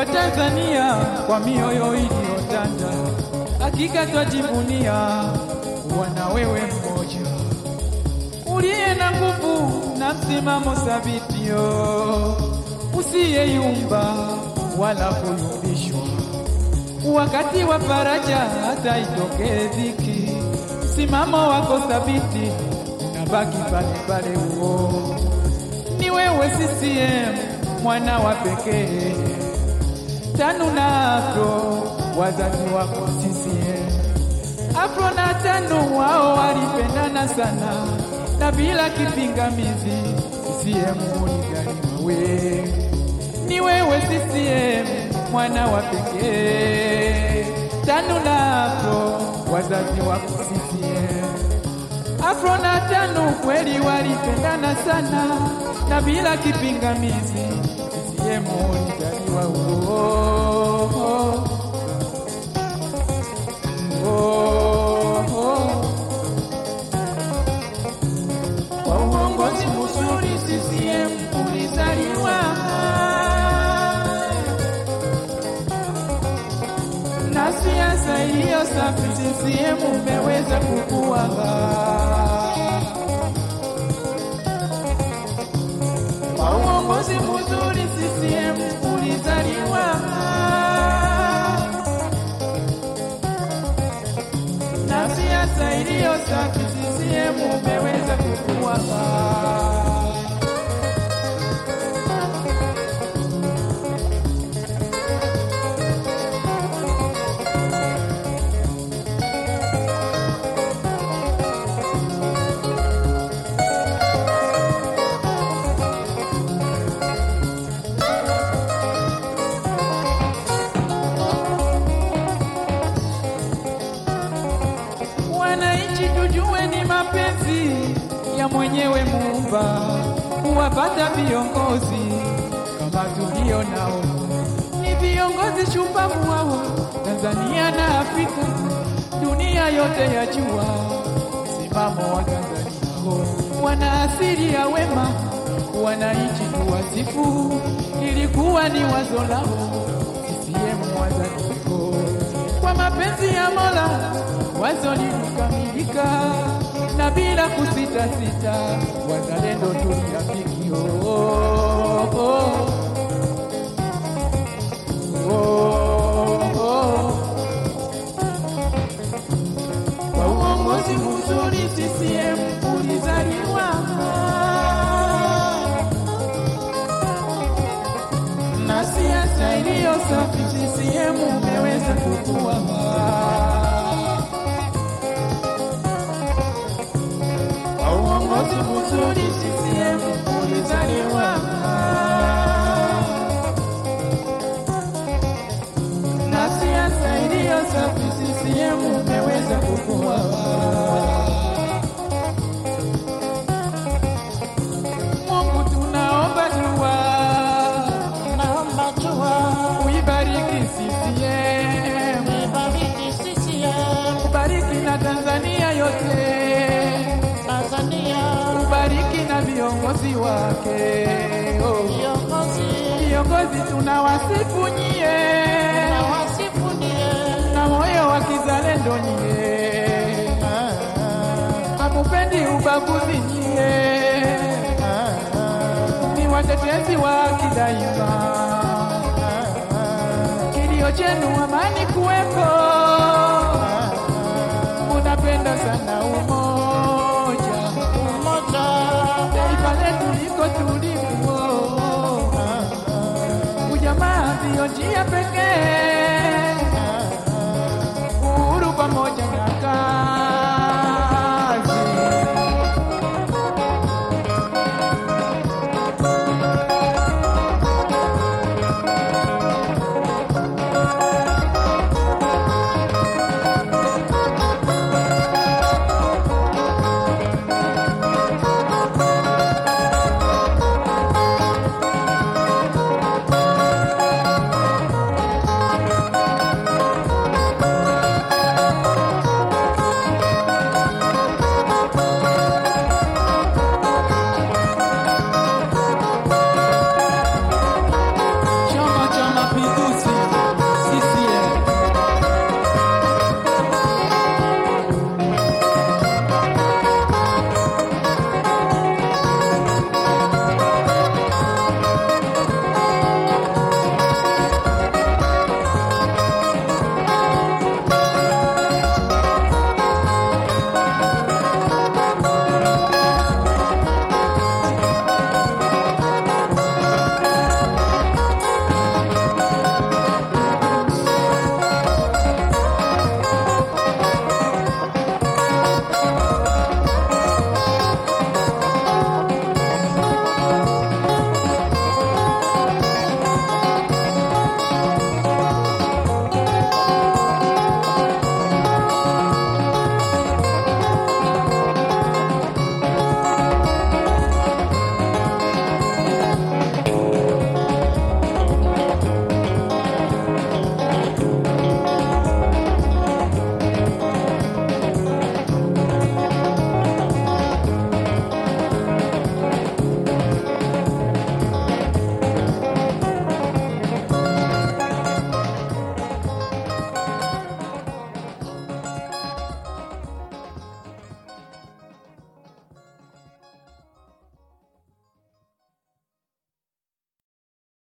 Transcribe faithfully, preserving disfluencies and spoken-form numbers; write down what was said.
Tanzania kwa mioyo iliyotanda, hakika twajivunia wana wewe mmoja uliye na nguvu na msimamo thabiti, usiyeyumba wala kuyumbishwa. Wakati wa faraja hata itokee dhiki, msimamo wako thabiti unabaki pale pale. Huo ni wewe C C M, mwana wa pekee. Tanu na Afro wazazi wako C C M. Afro na Tanu wao walipendana sana, na bila kipingamizi C C M uligani wewe. Ni wewe C C M, mwana wa pekee. Tanu na Afro wazazi wako C C M. Afro na Tanu kweli walipendana sana, na bila kipingamizi C C M uligani wewe. Kwa uongozi mzuri C C M ulizaliwa, na siasa iliyo safi C C M umeweza kukua. Kwa uongozi mzuri C C M ulizaliwa, na siasa iliyo safi C C M umeweza kukua. Wananchi tujue ni mapenzi ya mwenyewe Muumba kuwapata viongozi kama tulio nao. Ni viongozi shupavu wao Tanzania na Afrika, dunia yote yajua msimamo wa Tanzania. Wana asili ya wema, wananchi tuwasifu, ilikuwa ni wazo lao C C M wazalendo. Kwa mapenzi ya Mola wazo lilikamilika, na bila kusita sita wazalendo tuliafiki. Oh, oh, oh, oh. Kwa uongozi mzuri C C M ulizaliwa, na siasa iliyo safi C C M umeweza kukua. Uongozi mzuri C C M ulizaliwa, na siasa iliyo safi C C M umeweza kukua. Mungu tunaomba dua, naomba dua, uibariki C C M, uibariki C C M, ubariki na Tanzania yote, ubariki na viongozi wake. Oh, viongozi, viongozi tunawasifu nyie, tunawasifu nyie, na moyo wa kizalendo nyie, hamupendi ubaguzi nyie, ni watetezi wa haki daima, kilio chenu amani kuwepo, munapenda sana umoja, taifa letu liko tulivu. Ujamaa ndio njia pekee